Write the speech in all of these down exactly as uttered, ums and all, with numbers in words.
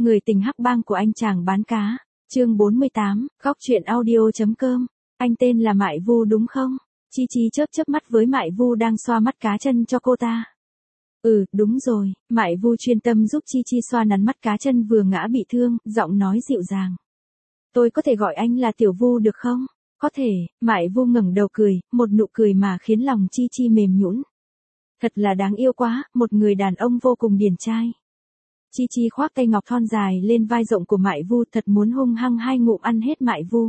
Người tình hắc bang của anh chàng bán cá. Chương bốn mươi tám, góc truyện audio.com. Anh tên là Mại Vu đúng không? Chi Chi chớp chớp mắt với Mại Vu đang xoa mắt cá chân cho cô ta. Ừ, đúng rồi. Mại Vu chuyên tâm giúp Chi Chi xoa nắn mắt cá chân vừa ngã bị thương, giọng nói dịu dàng. Tôi có thể gọi anh là Tiểu Vu được không? Có thể. Mại Vu ngẩng đầu cười, một nụ cười mà khiến lòng Chi Chi mềm nhũn. Thật là đáng yêu quá, một người đàn ông vô cùng điển trai. Chi Chi khoác tay ngọc thon dài lên vai rộng của Mại Vu, thật muốn hung hăng hai ngụm ăn hết Mại Vu.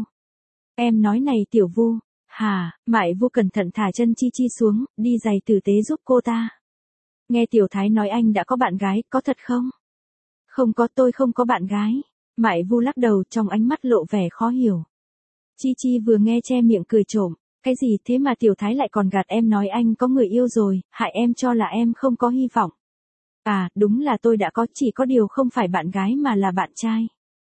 Em nói này Tiểu Vu. Hả? Mại Vu cẩn thận thả chân Chi Chi xuống, đi giày tử tế giúp cô ta. Nghe Tiểu Thái nói anh đã có bạn gái, có thật không? Không có, tôi không có bạn gái. Mại Vu lắc đầu, trong ánh mắt lộ vẻ khó hiểu. Chi Chi vừa nghe che miệng cười trộm. Cái gì thế mà Tiểu Thái lại còn gạt em nói anh có người yêu rồi, hại em cho là em không có hy vọng. À, đúng là tôi đã có, chỉ có điều không phải bạn gái mà là bạn trai.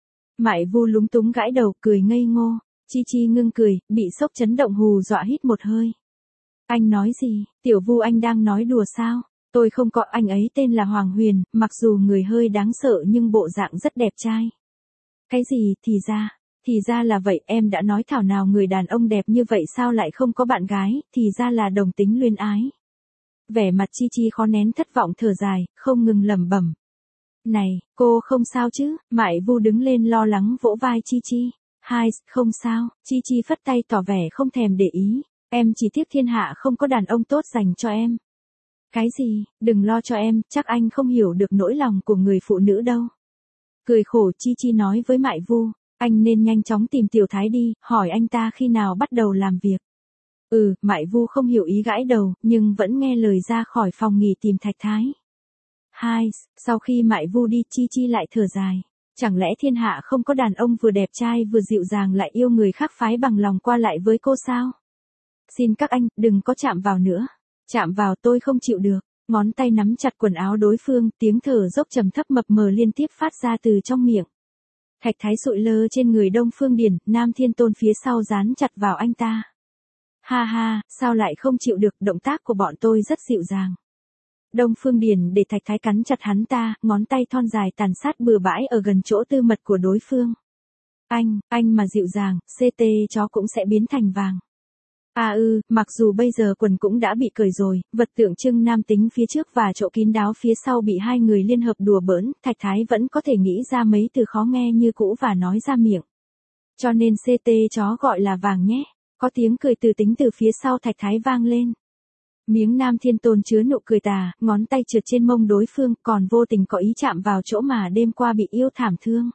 Mại Vu lúng túng gãi đầu, cười ngây ngô. Chi Chi ngưng cười, bị sốc chấn động hù dọa hít một hơi. Anh nói gì? Tiểu Vu, anh đang nói đùa sao? Tôi không có, anh ấy tên là Hoàng Huyền, mặc dù người hơi đáng sợ nhưng bộ dạng rất đẹp trai. Cái gì? Thì ra, thì ra là vậy, em đã nói thảo nào người đàn ông đẹp như vậy sao lại không có bạn gái, thì ra là đồng tính luyến ái. Vẻ mặt Chi Chi khó nén thất vọng thở dài, không ngừng lẩm bẩm. Này, cô không sao chứ? Mại Vu đứng lên lo lắng vỗ vai Chi Chi. Hai, không sao. Chi Chi phất tay tỏ vẻ không thèm để ý. Em chỉ tiếc thiên hạ không có đàn ông tốt dành cho em. Cái gì? Đừng lo cho em, chắc anh không hiểu được nỗi lòng của người phụ nữ đâu. Cười khổ, Chi Chi nói với Mại Vu. Anh nên nhanh chóng tìm Tiểu Thái đi, hỏi anh ta khi nào bắt đầu làm việc. Ừ, Mại Vu không hiểu ý gãi đầu, nhưng vẫn nghe lời ra khỏi phòng nghỉ tìm Thạch Thái. Hai, sau khi Mại Vu đi, Chi Chi lại thở dài. Chẳng lẽ thiên hạ không có đàn ông vừa đẹp trai vừa dịu dàng lại yêu người khác phái bằng lòng qua lại với cô sao? Xin các anh, đừng có chạm vào nữa. Chạm vào tôi không chịu được. Ngón tay nắm chặt quần áo đối phương, tiếng thở dốc trầm thấp mập mờ liên tiếp phát ra từ trong miệng. Thạch Thái sụi lơ trên người Đông Phương Điền, Nam Thiên Tôn phía sau dán chặt vào anh ta. Ha ha, sao lại không chịu được, động tác của bọn tôi rất dịu dàng. Đông Phương Điền để Thạch Thái cắn chặt hắn ta, ngón tay thon dài tàn sát bừa bãi ở gần chỗ tư mật của đối phương. Anh, anh mà dịu dàng, xê tê chó cũng sẽ biến thành vàng. À ư, mặc dù bây giờ quần cũng đã bị cởi rồi, vật tượng trưng nam tính phía trước và chỗ kín đáo phía sau bị hai người liên hợp đùa bỡn, Thạch Thái vẫn có thể nghĩ ra mấy từ khó nghe như cũ và nói ra miệng. Cho nên xê tê chó gọi là vàng nhé. Có tiếng cười từ tính từ phía sau Thạch Thái vang lên. Miếng Nam Thiên Tôn chứa nụ cười tà, ngón tay trượt trên mông đối phương, còn vô tình có ý chạm vào chỗ mà đêm qua bị yêu thảm thương.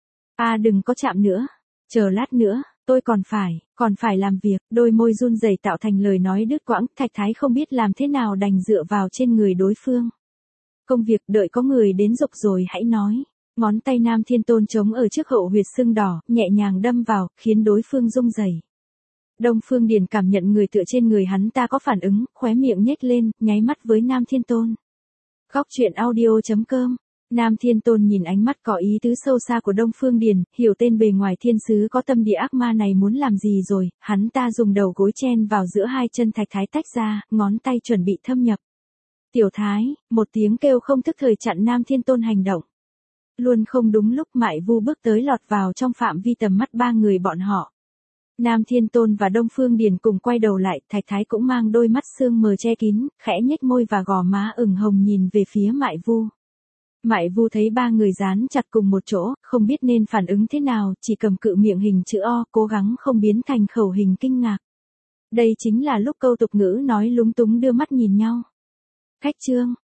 À đừng có chạm nữa. Chờ lát nữa, tôi còn phải, còn phải làm việc. Đôi môi run rẩy tạo thành lời nói đứt quãng, Thạch Thái không biết làm thế nào đành dựa vào trên người đối phương. Công việc đợi có người đến dục rồi hãy nói. Ngón tay Nam Thiên Tôn chống ở trước hậu huyệt sưng đỏ, nhẹ nhàng đâm vào, khiến đối phương rung rẩy. Đông Phương Điền cảm nhận người tựa trên người hắn ta có phản ứng, khóe miệng nhếch lên, nháy mắt với Nam Thiên Tôn. Góc truyện audio.com. Nam Thiên Tôn nhìn ánh mắt có ý tứ sâu xa của Đông Phương Điền, hiểu tên bề ngoài thiên sứ có tâm địa ác ma này muốn làm gì rồi, hắn ta dùng đầu gối chen vào giữa hai chân Thạch Thái tách ra, ngón tay chuẩn bị thâm nhập. Tiểu Thái, một tiếng kêu không thức thời chặn Nam Thiên Tôn hành động. Luôn không đúng lúc Mại Vu bước tới lọt vào trong phạm vi tầm mắt ba người bọn họ. Nam Thiên Tôn và Đông Phương Điền cùng quay đầu lại, Thạch Thái cũng mang đôi mắt sương mờ che kín, khẽ nhếch môi và gò má ửng hồng nhìn về phía Mại Vu. Mại Vu thấy ba người dán chặt cùng một chỗ, không biết nên phản ứng thế nào, chỉ cầm cự miệng hình chữ O, cố gắng không biến thành khẩu hình kinh ngạc. Đây chính là lúc câu tục ngữ nói lúng túng đưa mắt nhìn nhau. Khách trương,